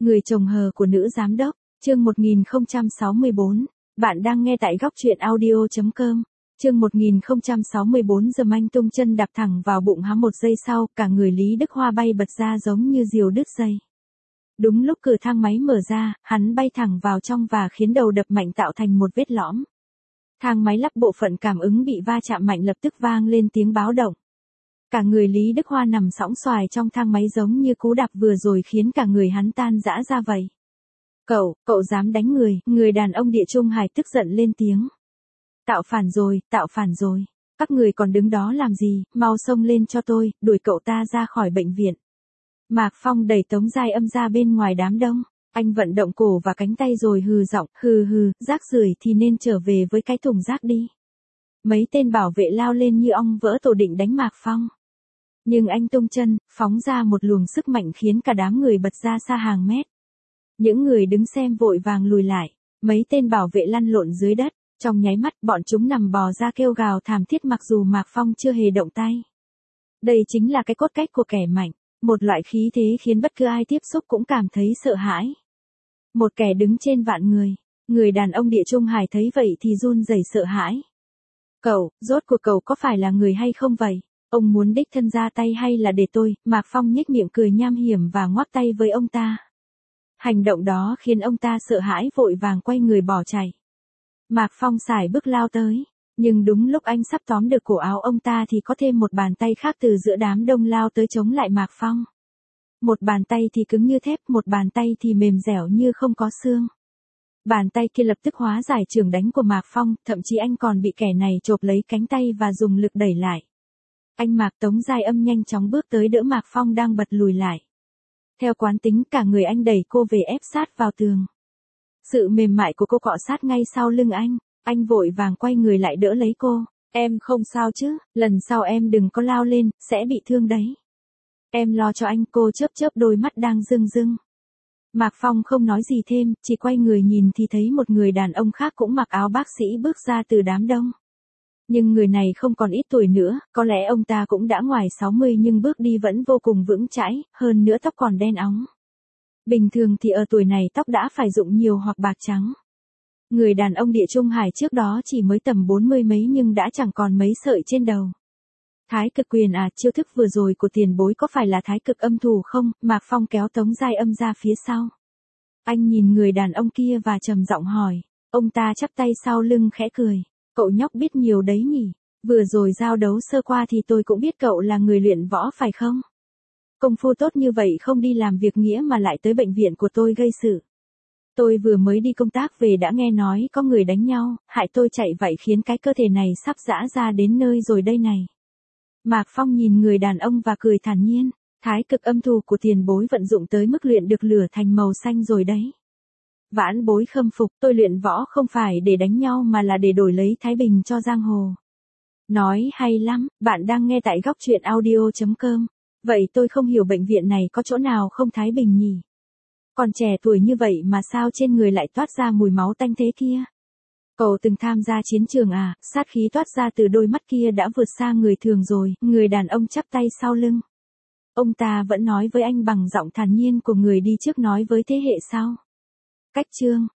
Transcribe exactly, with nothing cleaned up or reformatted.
Người chồng hờ của nữ giám đốc, chương một nghìn không trăm sáu mươi bốn. Bạn đang nghe tại góc truyện audio chấm com. Chương một nghìn không trăm sáu mươi bốn giờ anh tung chân đạp thẳng vào bụng hắn, một giây sau, cả người Lý Đức Hoa bay bật ra giống như diều đứt dây. Đúng lúc cửa thang máy mở ra, hắn bay thẳng vào trong và khiến đầu đập mạnh tạo thành một vết lõm. Thang máy lắp bộ phận cảm ứng bị va chạm mạnh, lập tức vang lên tiếng báo động. Cả người Lý Đức Hoa nằm sõng xoài trong thang máy giống như cú đạp vừa rồi khiến cả người hắn tan rã ra vậy. Cậu, cậu dám đánh người, người đàn ông Địa Trung Hải tức giận lên tiếng. Tạo phản rồi, tạo phản rồi. Các người còn đứng đó làm gì, mau xông lên cho tôi, đuổi cậu ta ra khỏi bệnh viện. Mạc Phong đẩy Tống Giai Âm ra bên ngoài đám đông. Anh vận động cổ và cánh tay rồi hừ giọng, hừ hừ, rác rưởi thì nên trở về với cái thùng rác đi. Mấy tên bảo vệ lao lên như ong vỡ tổ định đánh Mạc Phong. Nhưng anh tung chân, phóng ra một luồng sức mạnh khiến cả đám người bật ra xa hàng mét. Những người đứng xem vội vàng lùi lại, mấy tên bảo vệ lăn lộn dưới đất, trong nháy mắt bọn chúng nằm bò ra kêu gào thảm thiết mặc dù Mạc Phong chưa hề động tay. Đây chính là cái cốt cách của kẻ mạnh, một loại khí thế khiến bất cứ ai tiếp xúc cũng cảm thấy sợ hãi. Một kẻ đứng trên vạn người, người đàn ông Địa Trung Hải thấy vậy thì run rẩy sợ hãi. Cậu, rốt cuộc cậu có phải là người hay không vậy? Ông muốn đích thân ra tay hay là để tôi? Mạc Phong nhếch miệng cười nham hiểm và ngoắc tay với ông ta. Hành động đó khiến ông ta sợ hãi vội vàng quay người bỏ chạy. Mạc Phong sải bước lao tới, nhưng đúng lúc anh sắp tóm được cổ áo ông ta thì có thêm một bàn tay khác từ giữa đám đông lao tới chống lại Mạc Phong. Một bàn tay thì cứng như thép, một bàn tay thì mềm dẻo như không có xương. Bàn tay kia lập tức hóa giải chưởng đánh của Mạc Phong, thậm chí anh còn bị kẻ này chộp lấy cánh tay và dùng lực đẩy lại. Anh Mạc Tống Giai Âm nhanh chóng bước tới đỡ Mạc Phong đang bật lùi lại. Theo quán tính cả người anh đẩy cô về ép sát vào tường. Sự mềm mại của cô cọ sát ngay sau lưng anh, anh vội vàng quay người lại đỡ lấy cô. Em không sao chứ, lần sau em đừng có lao lên, sẽ bị thương đấy. Em lo cho anh, cô chớp chớp đôi mắt đang rưng rưng. Mạc Phong không nói gì thêm, chỉ quay người nhìn thì thấy một người đàn ông khác cũng mặc áo bác sĩ bước ra từ đám đông. Nhưng người này không còn ít tuổi nữa, có lẽ ông ta cũng đã ngoài sáu mươi nhưng bước đi vẫn vô cùng vững chãi, hơn nữa tóc còn đen óng. Bình thường thì ở tuổi này tóc đã phải rụng nhiều hoặc bạc trắng. Người đàn ông Địa Trung Hải trước đó chỉ mới tầm bốn mươi mấy nhưng đã chẳng còn mấy sợi trên đầu. Thái cực quyền à, chiêu thức vừa rồi của tiền bối có phải là thái cực âm thủ không? Mạc Phong kéo Tống Giai Âm ra phía sau. Anh nhìn người đàn ông kia và trầm giọng hỏi. Ông ta chắp tay sau lưng khẽ cười. Cậu nhóc biết nhiều đấy nhỉ, vừa rồi giao đấu sơ qua thì tôi cũng biết cậu là người luyện võ phải không? Công phu tốt như vậy không đi làm việc nghĩa mà lại tới bệnh viện của tôi gây sự. Tôi vừa mới đi công tác về đã nghe nói có người đánh nhau, hại tôi chạy vậy khiến cái cơ thể này sắp giã ra đến nơi rồi đây này. Mạc Phong nhìn người đàn ông và cười thản nhiên, thái cực âm thủ của tiền bối vận dụng tới mức luyện được lửa thành màu xanh rồi đấy. Vãn bối khâm phục, tôi luyện võ không phải để đánh nhau mà là để đổi lấy thái bình cho giang hồ. Nói hay lắm, bạn đang nghe tại góc truyện audio chấm com. Vậy tôi không hiểu bệnh viện này có chỗ nào không thái bình nhỉ? Còn trẻ tuổi như vậy mà sao trên người lại toát ra mùi máu tanh thế kia? Cậu từng tham gia chiến trường à? Sát khí toát ra từ đôi mắt kia đã vượt xa người thường rồi. Người đàn ông chắp tay sau lưng. Ông ta vẫn nói với anh bằng giọng thản nhiên của người đi trước nói với thế hệ sau. Cách chương